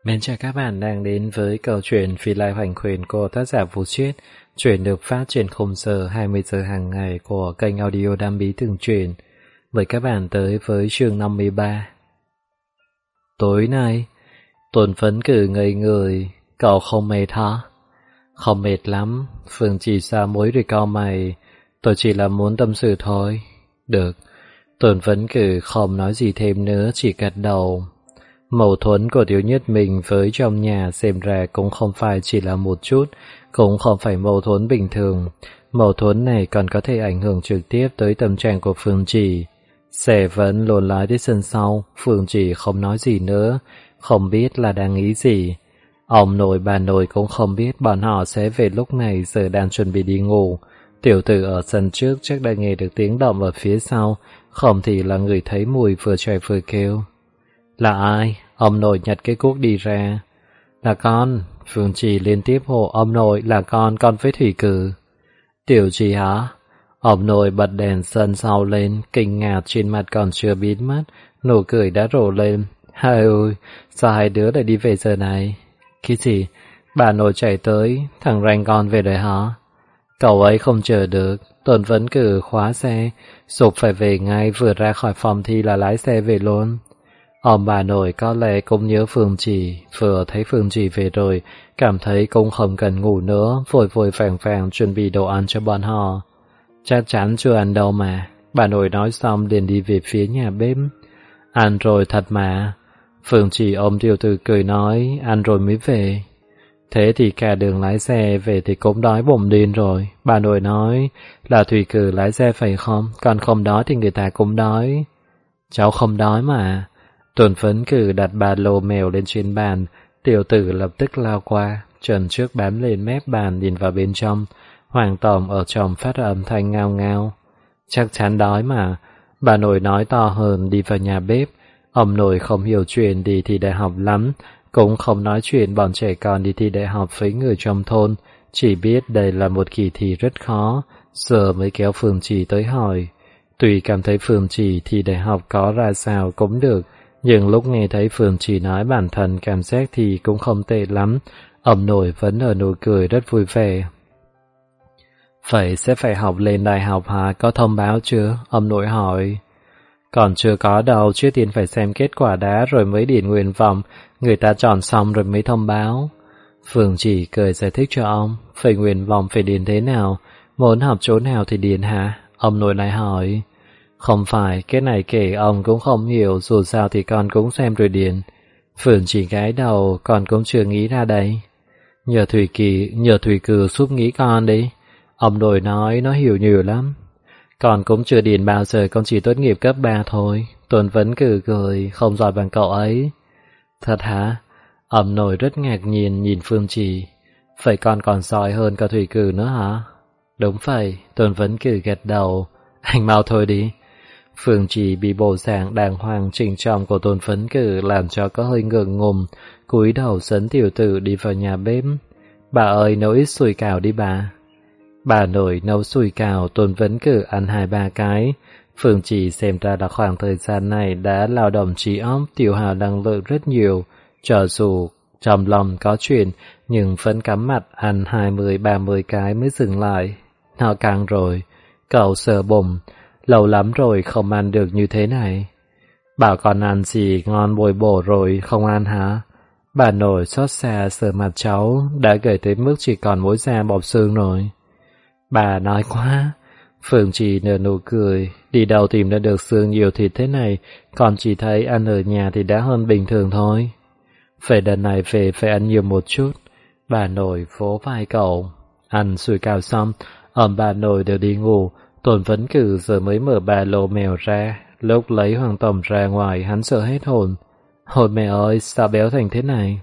Mến chào các bạn đang đến với câu chuyện Phi Lai Hoành Quyền của tác giả Vũ Triết. Chuyện được phát trên khung giờ 20 giờ hàng ngày của kênh audio Đam Bí Từng Truyện. Mời các bạn tới với chương 53. Tối nay, Tuần Phấn Cử ngây người, cậu không mệt hả? Không mệt lắm, Phương chỉ xa muối rồi cau mày, tôi chỉ là muốn tâm sự thôi. Được, Tuần Phấn Cử không nói gì thêm nữa, chỉ gật đầu. Mâu thuẫn của Tiểu Nhất mình với trong nhà xem ra cũng không phải chỉ là một chút, cũng không phải mâu thuẫn bình thường. Mâu thuẫn này còn có thể ảnh hưởng trực tiếp tới tâm trạng của Phương Chỉ. Xe vẫn lồn lái đến sân sau, Phương Chỉ không nói gì nữa, không biết là đang nghĩ gì. Ông nội bà nội cũng không biết bọn họ sẽ về lúc này, giờ đang chuẩn bị đi ngủ. Tiểu tử ở sân trước chắc đã nghe được tiếng động ở phía sau, không thì là người thấy mùi vừa chạy vừa kêu. Là ai? Ông nội nhặt cái cuốc đi ra. Là con. Phương Trì liên tiếp hô ông nội là con với Thủy Cử. Tiểu Trì hả? Ông nội bật đèn sân sau lên, kinh ngạc trên mặt còn chưa biến mất, nụ cười đã rộ lên. Hai ơi, sao hai đứa lại đi về giờ này? Cái gì? Bà nội chạy tới, thằng ranh con về rồi hả? Cậu ấy không chờ được, Tuần Vấn Cử khóa xe, sụp phải về ngay, vừa ra khỏi phòng thi là lái xe về luôn. Ông bà nội có lẽ cũng nhớ Phương Chỉ, vừa thấy Phương Chỉ về rồi, cảm thấy cũng không cần ngủ nữa, vội vội vàng vàng chuẩn bị đồ ăn cho bọn họ. Chắc chắn chưa ăn đâu mà, bà nội nói xong liền đi về phía nhà bếp. Ăn rồi thật mà. Phương Chỉ ôm Tiểu Tử cười nói, ăn rồi mới về. Thế thì cả đường lái xe về thì cũng đói bụng điên rồi. Bà nội nói là Thủy Cử lái xe phải không, còn không đói thì người ta cũng đói. Cháu không đói mà. Tuần Phấn Cử đặt ba lô mèo lên trên bàn, Tiểu Tử lập tức lao qua, chân trước bám lên mép bàn nhìn vào bên trong. Hoàng Tòng ở trong phát ra âm thanh ngao ngao. Chắc chắn đói mà. Bà nội nói to hơn đi vào nhà bếp. Ông nội không hiểu chuyện đi thi đại học lắm, cũng không nói chuyện bọn trẻ con đi thi đại học với người trong thôn, chỉ biết đây là một kỳ thi rất khó, giờ mới kéo Phương Chỉ tới hỏi. Tuy cảm thấy Phương Chỉ thi đại học có ra sao cũng được, nhưng lúc nghe thấy Phương Chỉ nói bản thân cảm giác thì cũng không tệ lắm, ông nội vẫn nở nụ cười rất vui vẻ. Vậy sẽ phải học lên đại học hả? Có thông báo chưa? Ông nội hỏi. Còn chưa có đâu, trước tiên phải xem kết quả đã rồi mới điền nguyện vọng, người ta chọn xong rồi mới thông báo. Phương Chỉ cười giải thích cho ông, phải nguyện vọng phải điền thế nào, muốn học chỗ nào thì điền hả? Ông nội lại hỏi. Không phải, cái này kể ông cũng không hiểu, dù sao thì con cũng xem rồi điền. Phương Chỉ gái đầu, con cũng chưa nghĩ ra đấy. Nhờ Thủy Cử giúp nghĩ con đi. Ông nội nói nó hiểu nhiều lắm. Con cũng chưa điền bao giờ, con chỉ tốt nghiệp cấp 3 thôi. Tuần Vấn Cử cười, không giỏi bằng cậu ấy. Thật hả? Ông nội rất ngạc nhiên nhìn Phương Chỉ. Vậy con còn giỏi hơn cả Thủy Cử nữa hả? Đúng vậy, Tuần Vấn Cử gật đầu. Anh mau thôi đi. Phương Chỉ bị bộ dạng đàng hoàng chỉnh trọng của Tuần Vấn Cử làm cho có hơi ngượng ngùng, cúi đầu dẫn Tiểu Tử đi vào nhà bếp. Bà ơi, nấu ít sủi cảo đi bà. Bà nội nấu sủi cảo, Tuần Vấn Cử ăn 2-3 cái. Phương Chỉ xem ra là khoảng thời gian này đã lao động trí óc, tiêu hao năng lượng rất nhiều. Cho dù trong lòng có chuyện, nhưng vẫn cắm mặt ăn 20-30 cái mới dừng lại. Nó căng rồi. Cậu sờ bụng. Lâu lắm rồi không ăn được như thế này. Bảo con ăn gì ngon bồi bổ rồi, không ăn hả? Bà nội xót xa sờ mặt cháu, đã gầy tới mức chỉ còn mỗi da bọc xương rồi. Bà nói quá. Phương Chỉ nở nụ cười, đi đâu tìm ra được xương nhiều thịt thế này, còn chỉ thấy ăn ở nhà thì đã hơn bình thường thôi. Vậy đợt này về phải ăn nhiều một chút. Bà nội vỗ vai cậu. Ăn sủi cảo xong, ông bà nội đều đi ngủ. Tuần Vấn Cử giờ mới mở ba lô mèo ra. Lúc lấy Hoàng Tổng ra ngoài, hắn sợ hết hồn. Ôi mẹ ơi, sao béo thành thế này?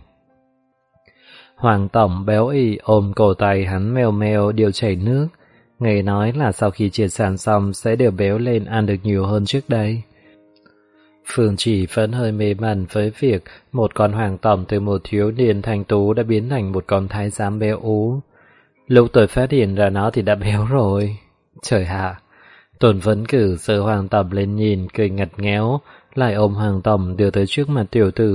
Hoàng Tổng béo ị ôm cổ tay hắn meo meo điều chảy nước. Nghe nói là sau khi triệt sản xong sẽ đều béo lên, ăn được nhiều hơn trước đây. Phương Chỉ vẫn hơi mê mẩn với việc một con Hoàng Tổng từ một thiếu niên thanh tú đã biến thành một con thái giám béo ú. Lúc tôi phát hiện ra nó thì đã béo rồi. Trời hạ! Tuần Vấn Cử giơ Hoàng Tổng lên nhìn, cười ngặt nghéo, lại ôm Hoàng Tổng đưa tới trước mặt Tiểu Tử.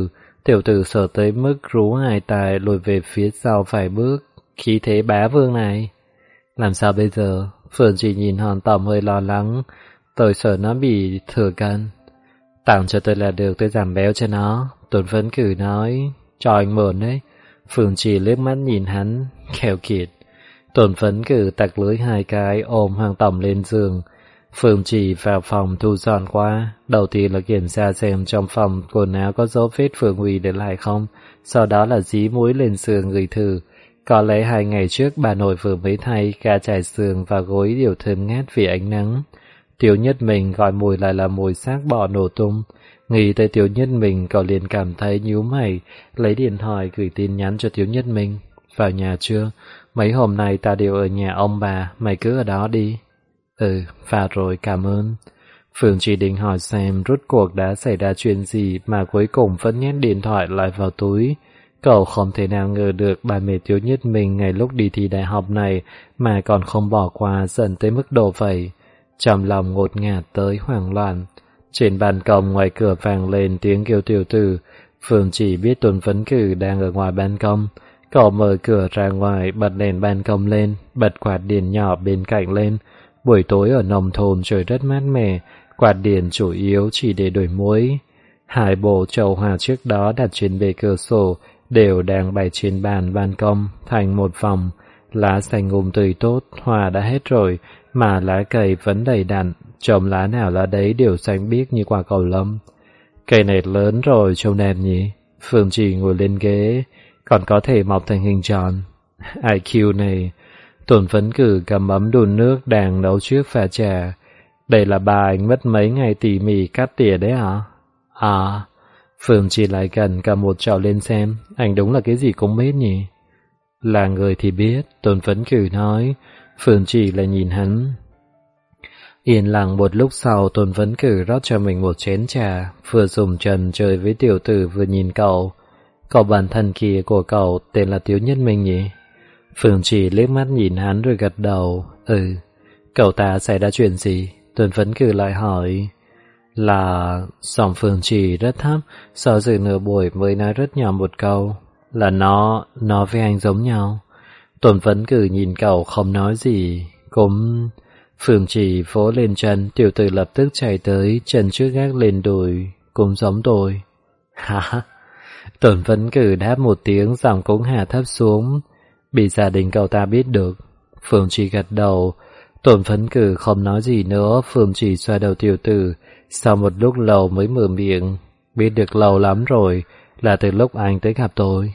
Tiểu tử sợ tới mức rú hài tài lùi về phía sau vài bước. Khí thế bá vương này. Làm sao bây giờ? Phương Trì nhìn Hòn Tổng hơi lo lắng. Tôi sợ nó bị thừa cân. Tặng cho tôi là được, tôi giảm béo cho nó. Tôn Phấn Cử nói. Cho anh mượn đấy. Phương Trì liếc mắt nhìn hắn, khèo kiệt. Tôn Phấn Cử tặc lưới 2 cái ôm Hoàng Tổng lên giường. Phương Trì vào phòng thu dọn qua. Đầu tiên là kiểm tra xem trong phòng quần áo có dấu vết Phương Huy để lại không. Sau đó là dí muối lên giường gửi thử. Có lẽ 2 ngày trước bà nội vừa mới thay gà trải giường và gối đều thơm ngát vì ánh nắng. Tiểu Nhất mình gọi mùi lại là mùi xác bò nổ tung. Nghĩ tới Tiểu Nhất mình, cậu liền cảm thấy nhíu mày, lấy điện thoại gửi tin nhắn cho Tiểu Nhất mình. Vào nhà chưa? Mấy hôm nay ta đều ở nhà ông bà, mày cứ ở đó đi. Vào rồi, cảm ơn. Phương chỉ định hỏi xem rốt cuộc đã xảy ra chuyện gì mà cuối cùng vẫn nhét điện thoại lại vào túi. Cậu không thể nào ngờ được bà mẹ Tiểu Nhất mình ngày lúc đi thi đại học này mà còn không bỏ qua, dần tới mức độ vậy. Trong lòng ngột ngạt tới hoảng loạn. Trên ban công ngoài cửa vang lên tiếng kêu tiểu tử. Phương chỉ biết Tôn Phấn Cử đang ở ngoài ban công. Cậu mở cửa ra ngoài, bật đèn ban công lên, bật quạt điện nhỏ bên cạnh lên. Buổi tối ở nông thôn trời rất mát mẻ, quạt điện chủ yếu chỉ để đổi muối. 2 bộ chậu hoa trước đó đặt trên bề cửa sổ đều đang bày trên bàn ban công thành một vòng. Lá xanh tươi tốt, hoa đã hết rồi, mà lá cây vẫn đầy đặn, trồng lá nào lá đấy đều xanh biếc như quả cầu lâm. Cây này lớn rồi, trông đẹp nhỉ? Phương chỉ ngồi lên ghế, còn có thể mọc thành hình tròn. IQ này. Tôn Phấn Cử cầm ấm đun nước đang nấu trước pha trà. Đây là bà anh mất mấy ngày tỉ mỉ cắt tỉa đấy hả? Phương chỉ lại gần cầm một chậu lên xem, anh đúng là cái gì cũng biết nhỉ? Là người thì biết, Tôn Phấn Cử nói. Phương chỉ lại nhìn hắn. Yên lặng một lúc sau, Tôn Phấn Cử rót cho mình một chén trà, vừa dùng trần chơi với tiểu tử vừa nhìn cậu. Cậu bản thân kia của cậu tên là Tiểu Nhất mình nhỉ? Phương chỉ liếc mắt nhìn hắn rồi gật đầu. Cậu ta xảy ra chuyện gì? Tôn Phấn Cử lại hỏi. Là... Giọng Phương chỉ rất thấp, sau dự nửa buổi mới nói rất nhỏ một câu. Là nó với anh giống nhau. Tôn Phấn Cử nhìn cậu không nói gì. Cũng... Phương chỉ vỗ lên chân, tiểu tử lập tức chạy tới, chân trước gác lên đùi. Cũng giống tôi. Hả? Tôn Phấn Cử đáp một tiếng, giọng cũng hạ thấp xuống. Bị gia đình cậu ta biết được. Phương chỉ gật đầu. Tôn Phấn Cử không nói gì nữa. Phương chỉ xoa đầu tiểu tử. Sau một lúc lâu mới mở miệng. Biết được lâu lắm rồi, là từ lúc anh tới gặp tôi.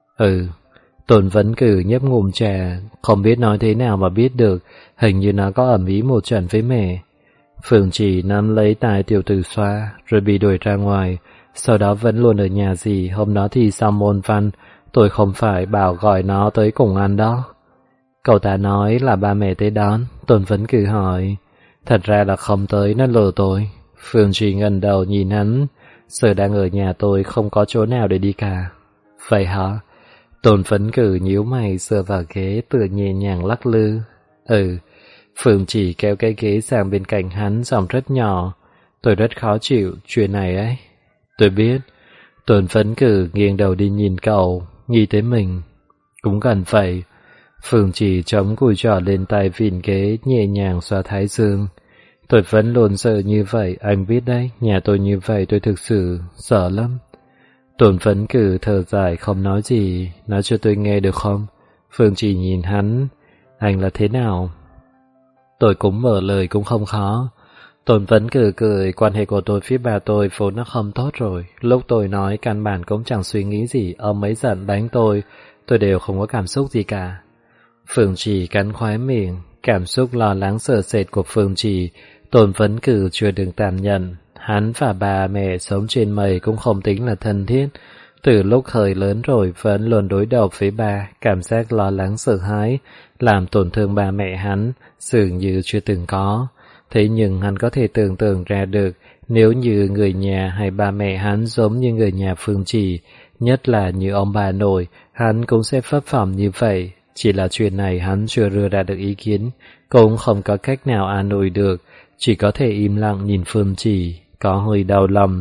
Tôn Phấn Cử nhấp ngụm trà, không biết nói thế nào mà biết được. Hình như nó có ầm ĩ một trận với mẹ. Phương chỉ nắm lấy tai tiểu tử xoa, rồi bị đuổi ra ngoài. Sau đó vẫn luôn ở nhà dì. Hôm đó thì xong môn văn, tôi không phải bảo gọi nó tới cùng ăn đó. Cậu ta nói là ba mẹ tới đón. Tôn Phấn Cử hỏi. Thật ra là không tới, nó lừa tôi. Phương chỉ ngẩng đầu nhìn hắn. Giờ đang ở nhà tôi, không có chỗ nào để đi cả. Vậy hả? Tôn Phấn Cử nhíu mày, dựa vào ghế tựa nhẹ nhàng lắc lư. Phương chỉ kéo cái ghế sang bên cạnh hắn, giọng rất nhỏ. Tôi rất khó chịu chuyện này ấy. Tôi biết. Tôn Phấn Cử nghiêng đầu đi nhìn cậu, nghĩ tới mình. Cũng gần vậy. Phương chỉ chống cùi trỏ lên tay vịn ghế, nhẹ nhàng xoa thái dương. Tôi vẫn luôn sợ như vậy, anh biết đấy, nhà tôi như vậy tôi thực sự sợ lắm. Tôn Phấn Cử thở dài không nói gì. Nói cho tôi nghe được không? Phương chỉ nhìn hắn. Anh là thế nào? Tôi cũng mở lời cũng không khó. Tôn Phấn Cử cười, quan hệ của tôi với bà tôi vốn nó không tốt rồi. Lúc tôi nói căn bản cũng chẳng suy nghĩ gì, ông ấy giận đánh tôi đều không có cảm xúc gì cả. Phương chỉ cắn khóe miệng, cảm xúc lo lắng sợ sệt của Phương chỉ, Tôn Phấn Cử chưa được tạm nhận. Hắn và bà mẹ sống trên mây cũng không tính là thân thiết. Từ lúc hơi lớn rồi vẫn luôn đối đầu với bà, cảm giác lo lắng sợ hãi, làm tổn thương bà mẹ hắn, dường như chưa từng có. Thế nhưng hắn có thể tưởng tượng ra được, nếu như người nhà hay ba mẹ hắn giống như người nhà Phương chỉ, nhất là như ông bà nội, hắn cũng sẽ phấp phỏng như vậy. Chỉ là chuyện này hắn chưa đưa ra được ý kiến, cũng không có cách nào an ủi được, chỉ có thể im lặng nhìn Phương chỉ, có hơi đau lòng.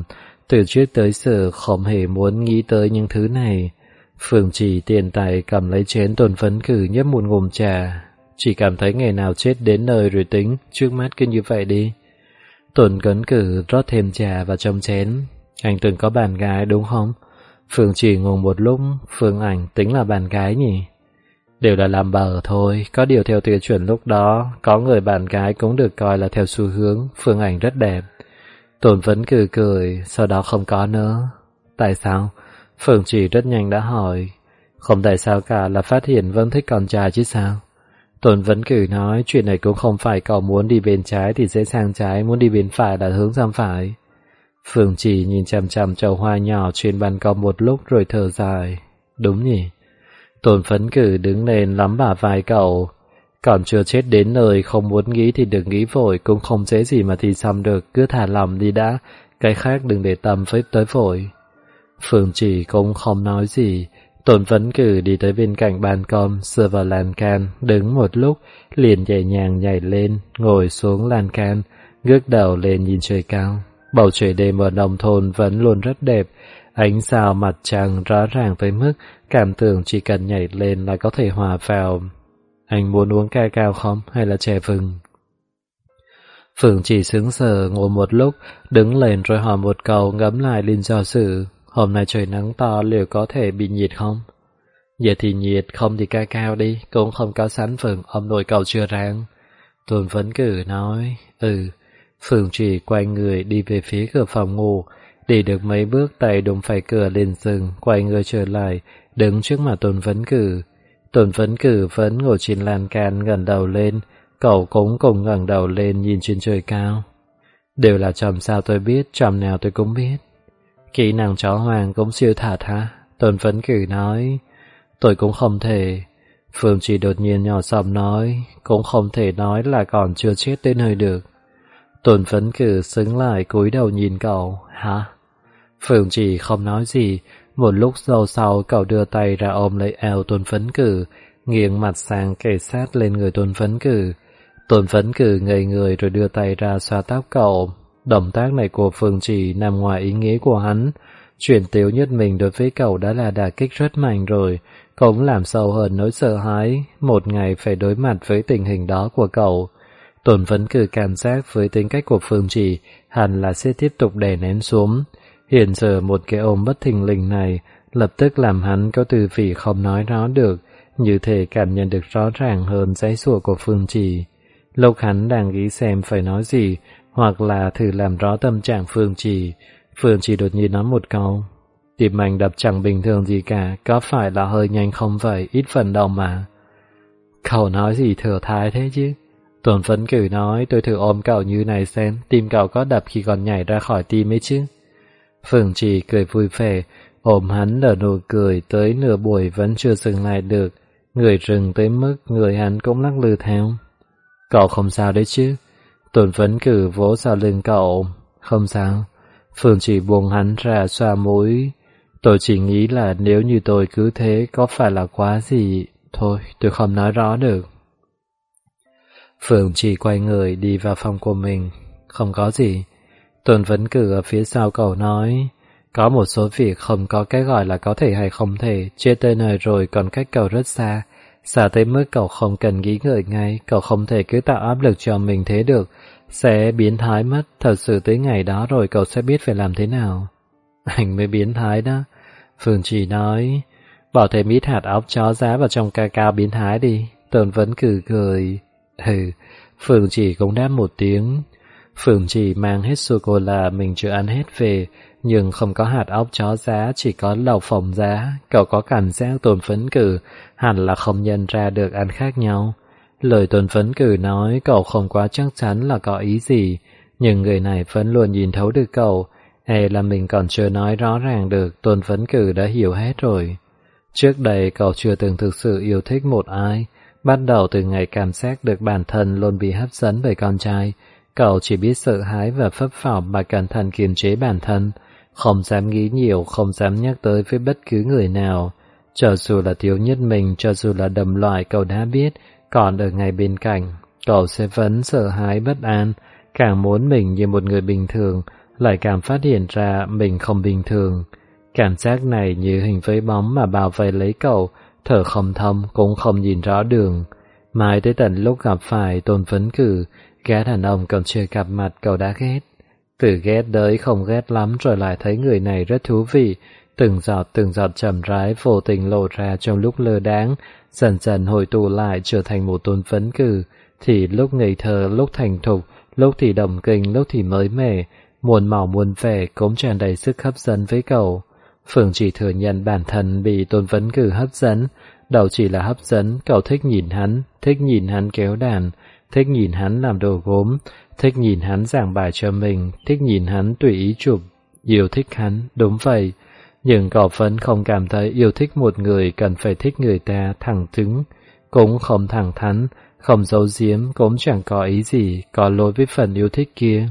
từ trước tới giờ không hề muốn nghĩ tới những thứ này. Phương Trì tiền tài cầm lấy chén Tôn Phấn Cử nhấp một ngụm trà, chỉ cảm thấy ngày nào chết đến nơi rồi tính, trước mắt cứ như vậy đi. Tôn Phấn Cử rót thêm trà vào trong chén. Anh từng có bạn gái đúng không? Phương Trì ngồi một lúc, Phương Ảnh tính là bạn gái nhỉ? Đều là làm bờ thôi, có điều theo tiêu chuẩn lúc đó, có người bạn gái cũng được coi là theo xu hướng, Phương Ảnh rất đẹp. Tôn Phấn Cử cười, sau đó không có nữa. Tại sao? Phương Trì rất nhanh đã hỏi. Không tại sao cả, là phát hiện vẫn thích con trai chứ sao? Tôn Phấn Cử nói chuyện này cũng không phải cậu muốn đi bên trái thì sẽ sang trái, muốn đi bên phải là hướng sang phải. Phương Trì nhìn chằm chằm chậu hoa nhỏ trên ban công một lúc rồi thở dài. Đúng nhỉ? Tôn Phấn Cử đứng lên lắm bả vai cậu. Còn chưa chết đến nơi, không muốn nghĩ thì đừng nghĩ vội, cũng không dễ gì mà thì xong được, cứ thả lòng đi đã, cái khác đừng để tâm với tới vội. Phương Trì cũng không nói gì. Tôn Phấn Cử đi tới bên cạnh ban công, dựa vào lan can, đứng một lúc, liền nhẹ nhàng nhảy lên, ngồi xuống lan can, ngước đầu lên nhìn trời cao. Bầu trời đêm ở nông thôn vẫn luôn rất đẹp, ánh sao mặt trăng rõ ràng tới mức cảm tưởng chỉ cần nhảy lên là có thể hòa vào. Anh muốn uống ca cao không hay là chè vừng? Phương Trì sững sờ ngồi một lúc, đứng lên rồi hỏi một câu, ngẫm lại liền do dự. Hôm nay trời nắng to, liệu có thể bị nhiệt không? Giờ thì nhiệt, không thì ca cao đi, cũng không có sánh vừng, ông nội cậu chưa ráng. Tôn Phấn Cử nói, Phương Trì quay người đi về phía cửa phòng ngủ, đi được mấy bước tay đụng phải cửa liền dừng, quay người trở lại, đứng trước mặt Tôn Phấn Cử. Tôn Phấn Cử vẫn ngồi trên lan can ngẩng đầu lên, cậu cũng cùng ngẩng đầu lên nhìn trên trời cao. Đều là chòm sao tôi biết, chòm nào tôi cũng biết. Kỹ năng chó hoàng cũng siêu thả hả? Tôn Phấn Cử nói, tôi cũng không thể. Phương Trì đột nhiên nhỏ giọng nói, cũng không thể nói là còn chưa chết đến nơi được. Tôn Phấn Cử sững lại cúi đầu nhìn cậu, hả? Phương Trì không nói gì, một lúc sau cậu đưa tay ra ôm lấy eo Tôn Phấn Cử, nghiêng mặt sang kề sát lên người Tôn Phấn Cử. Tôn Phấn Cử ngây người rồi đưa tay ra xoa tóc cậu. Động tác này của Phương Trì nằm ngoài ý nghĩa của hắn. Chuyện Tiếu Nhất Mình đối với cậu đã là đả kích rất mạnh rồi, cũng làm sâu hơn nỗi sợ hãi, một ngày phải đối mặt với tình hình đó của cậu. Tôn Phấn Cử cảm giác với tính cách của Phương Trì hẳn là sẽ tiếp tục đè nén xuống. Hiện giờ một cái ôm bất thình lình này lập tức làm hắn có tư vị không nói rõ được, như thể cảm nhận được rõ ràng hơn giãy giụa của Phương Trì. Lúc hắn đang nghĩ xem phải nói gì, hoặc là thử làm rõ tâm trạng Phương Trì đột nhiên nói một câu. Tim anh đập chẳng bình thường gì cả, có phải là hơi nhanh không vậy, ít phần đâu mà. Cậu nói gì thừa thãi thế chứ? Tôn Phấn Cử nói, tôi thử ôm cậu như này xem, tim cậu có đập khi còn nhảy ra khỏi tim ấy chứ. Phương Trì cười vui vẻ, ôm hắn nở nụ cười tới nửa buổi vẫn chưa dừng lại được, người rừng tới mức người hắn cũng lắc lư theo. Cậu không sao đấy chứ? Tôn Phấn Cử vỗ sau lưng cậu. Không sao. Phương Trì buông hắn ra xoa mũi. Tôi chỉ nghĩ là nếu như tôi cứ thế có phải là quá gì. Thôi, tôi không nói rõ được. Phương Trì quay người đi vào phòng của mình. Không có gì. Tôn Phấn Cử ở phía sau cậu nói, có một số việc không có cái gọi là có thể hay không thể, chết tới nơi rồi còn cách cậu rất xa. Xa tới mức cậu không cần nghĩ ngợi ngay, cậu không thể cứ tạo áp lực cho mình thế được, sẽ biến thái mất, thật sự tới ngày đó rồi cậu sẽ biết phải làm thế nào. Anh mới biến thái đó. Phương Trì nói, bỏ thêm ít hạt óc chó giá vào trong ca cao biến thái đi. Tôn Phấn Cử cười. Phương Trì cũng đáp một tiếng. Phương Trì mang hết sô-cô-la mình chưa ăn hết về, nhưng không có hạt óc chó giá, chỉ có lẩu phồng giá. Cậu có cảm giác Tôn Phấn Cử hẳn là không nhận ra được ăn khác nhau. Lời Tôn Phấn Cử nói cậu không quá chắc chắn là có ý gì, nhưng người này vẫn luôn nhìn thấu được cậu. Là mình còn chưa nói rõ ràng được, Tôn Phấn Cử đã hiểu hết rồi. Trước đây cậu chưa từng thực sự yêu thích một ai, bắt đầu từ ngày cảm giác được bản thân luôn bị hấp dẫn bởi con trai. Cậu chỉ biết sợ hãi và phấp phỏng mà cẩn thận kiềm chế bản thân, không dám nghĩ nhiều, không dám nhắc tới với bất cứ người nào. Cho dù là Tiếu Nhất Mình, cho dù là đồng loại cậu đã biết, còn ở ngay bên cạnh, cậu sẽ vẫn sợ hãi bất an, càng muốn mình như một người bình thường, lại càng phát hiện ra mình không bình thường. Cảm giác này như hình với bóng mà bao vây lấy cậu, thở không thông cũng không nhìn rõ đường. Mãi tới tận lúc gặp phải Tôn Vấn Cử, gã đàn ông còn chưa gặp mặt cậu đã ghét. Từ ghét tới không ghét lắm rồi lại thấy người này rất thú vị, từng giọt chậm rãi vô tình lộ ra trong lúc lơ đãng, dần dần hội tụ lại trở thành một Tôn Vấn Cử, thì lúc ngây thơ, lúc thành thục, lúc thì động kinh, lúc thì mới mẻ, muôn màu muôn vẻ cũng tràn đầy sức hấp dẫn với cậu. Phương chỉ thừa nhận bản thân bị Tôn Vấn Cử hấp dẫn, đâu chỉ là hấp dẫn, cậu thích nhìn hắn kéo đàn, thích nhìn hắn làm đồ gốm, thích nhìn hắn giảng bài cho mình, thích nhìn hắn tùy ý chụp, yêu thích hắn, đúng vậy. Nhưng cậu vẫn không cảm thấy yêu thích một người cần phải thích người ta thẳng thừng, cũng không thẳng thắn, không giấu giếm, cũng chẳng có ý gì, có lỗi với phần yêu thích kia.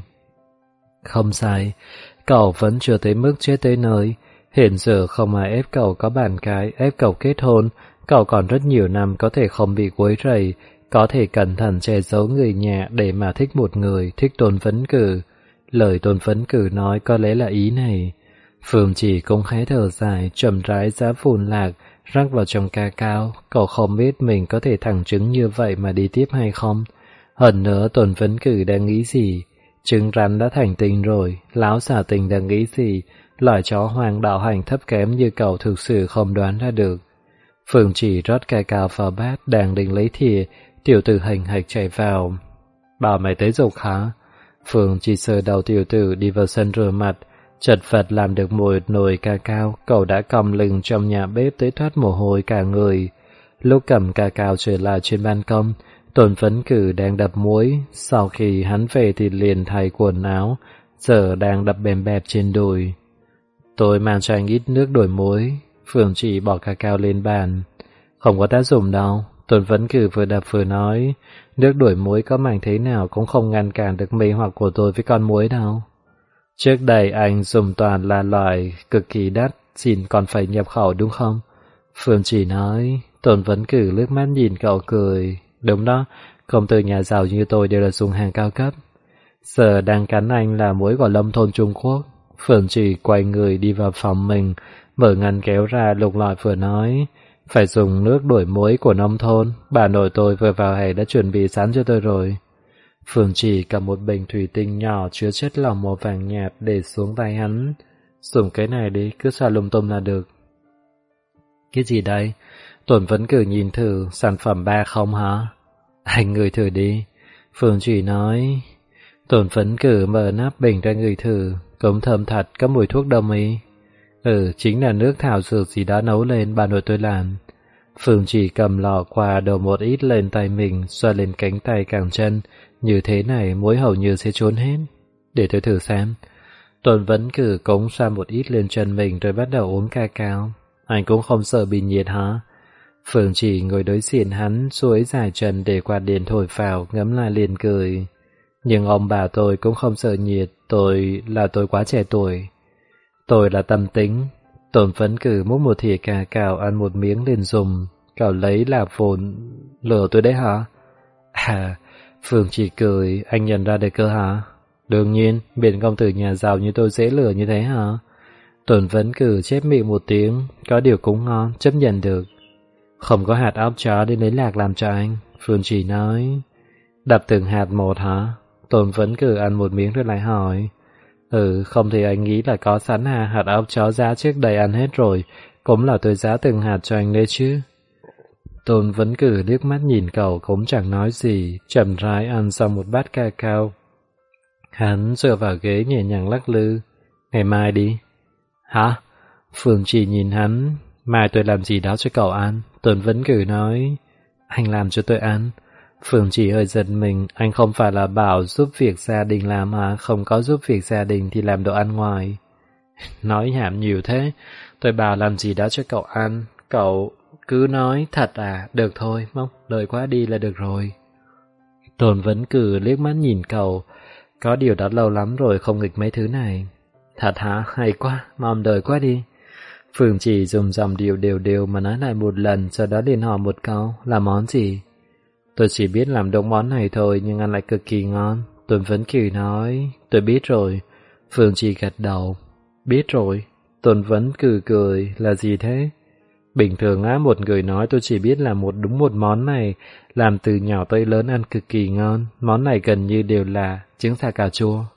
Không sai, cậu vẫn chưa tới mức chết tới nơi. Hiện giờ không ai ép cậu có bạn gái, ép cậu kết hôn, cậu còn rất nhiều năm có thể không bị quấy rầy, có thể cẩn thận che giấu người nhà để mà thích một người, thích Tôn Vấn Cử. Lời Tôn Vấn Cử nói có lẽ là ý này. Phương chỉ cũng khẽ thở dài, chậm rãi giá phùn lạc, rắc vào trong ca cao. Cậu không biết mình có thể thẳng trứng như vậy mà đi tiếp hay không. Hơn nữa Tôn Vấn Cử đang nghĩ gì? Trứng rắn đã thành tình rồi, láo xả tình đang nghĩ gì? Loại chó hoang đạo hành thấp kém như cậu thực sự không đoán ra được. Phương chỉ rót ca cao vào bát, đang định lấy thìa, tiểu tử hành hạch chạy vào. Bảo mày tới dục hả? Phương chỉ sờ đầu tiểu tử đi vào sân rửa mặt, chật vật làm được một nồi ca cao, cậu đã còng lưng trong nhà bếp tới thoát mồ hôi cả người. Lúc cầm ca cao trở lại trên ban công, Tôn Vấn Cử đang đập muối, sau khi hắn về thì liền thay quần áo, giờ đang đập bèm bẹp trên đùi. Tôi mang cho anh ít nước đổi muối. Phương chỉ bỏ ca cao lên bàn. Không có tác dụng đâu. Tôn Vấn Cử vừa đập vừa nói, nước đổi muối có mảnh thế nào cũng không ngăn cản được mê hoặc của tôi với con muối đâu. Trước đây anh dùng toàn là loại cực kỳ đắt, xin còn phải nhập khẩu đúng không? Phương chỉ nói. Tôn Vấn Cử lướt mắt nhìn cậu cười. Đúng đó, công tử nhà giàu như tôi đều là dùng hàng cao cấp. Giờ đang cắn anh là muối của Lâm thôn Trung Quốc. Phương chỉ quay người đi vào phòng mình, mở ngăn kéo ra lục lọi vừa nói, phải dùng nước đổi muối của nông thôn, bà nội tôi vừa vào hè đã chuẩn bị sẵn cho tôi rồi. Phương chỉ cầm một bình thủy tinh nhỏ chứa chất lỏng màu vàng nhạt để xuống vai hắn. Dùng cái này đi, cứ xoa lung tung là được. Cái gì đây? Tôn Vấn Cử nhìn thử, sản phẩm 30 hả? Anh ngửi thử đi. Phương chỉ nói. Tôn Vấn Cử mở nắp bình ra ngửi thử, cũng thơm thật, có mùi thuốc đông y. Chính là nước thảo dược gì đó nấu lên, bà nội tôi làm. Phương chỉ cầm lọ qua đổ một ít lên tay mình, xoa lên cánh tay cẳng chân. Như thế này muối hầu như sẽ trốn hết. Để tôi thử xem. Tôn Vấn Cử cũng xoa một ít lên chân mình rồi bắt đầu uống ca cao. Anh cũng không sợ bị nhiệt hả? Phương chỉ ngồi đối diện hắn, duỗi dài chân để quạt điện thổi vào, ngấm lại liền cười. Nhưng ông bà tôi cũng không sợ nhiệt, tôi quá trẻ tuổi. Tôi là tâm tính. Tôn Vấn Cử múc một thìa cà cào ăn một miếng liền dùng. Cậu lấy là vốn lừa tôi đấy hả? À, Phương chỉ cười, anh nhận ra được cơ hả? Đương nhiên, biển công tử nhà giàu như tôi dễ lừa như thế hả? Tôn Vấn Cử chép miệng một tiếng, có điều cũng ngon, chấp nhận được. Không có hạt óc chó để lấy lạc làm cho anh, Phương chỉ nói. Đập từng hạt một hả? Tôn Vấn Cử ăn một miếng rồi lại hỏi. Không thì anh nghĩ là có sẵn hạt óc chó giá trước đây ăn hết rồi, cũng là tôi giá từng hạt cho anh đấy chứ. Tôn Vấn Cử liếc mắt nhìn cậu cũng chẳng nói gì, chậm rãi ăn xong một bát ca cao. Hắn dựa vào ghế nhẹ nhàng lắc lư. Ngày mai đi. Hả? Phương chỉ nhìn hắn. Mai tôi làm gì đó cho cậu ăn. Tôn Vấn Cử nói. Anh làm cho tôi ăn. Phương chỉ hơi giật mình. Anh không phải là bảo giúp việc gia đình làm à? Không có giúp việc gia đình thì làm đồ ăn ngoài. Nói nhảm nhiều thế. Tôi bảo làm gì đó cho cậu ăn. Cậu cứ nói thật à? Được thôi, mong lời quá đi là được rồi. Tôn Vấn Cử liếc mắt nhìn cậu. Có điều đã lâu lắm rồi không nghịch mấy thứ này. Thật hả? Hay quá, mong đời quá đi. Phương chỉ dùng dòng điệu đều mà nói lại một lần, sau đó liền hỏi một câu, là món gì? Tôi chỉ biết làm đúng món này thôi, nhưng ăn lại cực kỳ ngon. Tôn Vấn Cử nói, tôi biết rồi. Phương Chi gật đầu. Biết rồi. Tôn Vấn cười cười, là gì thế? Bình thường á, một người nói tôi chỉ biết là đúng một món này, làm từ nhỏ tới lớn ăn cực kỳ ngon. Món này gần như đều là trứng xào cà chua.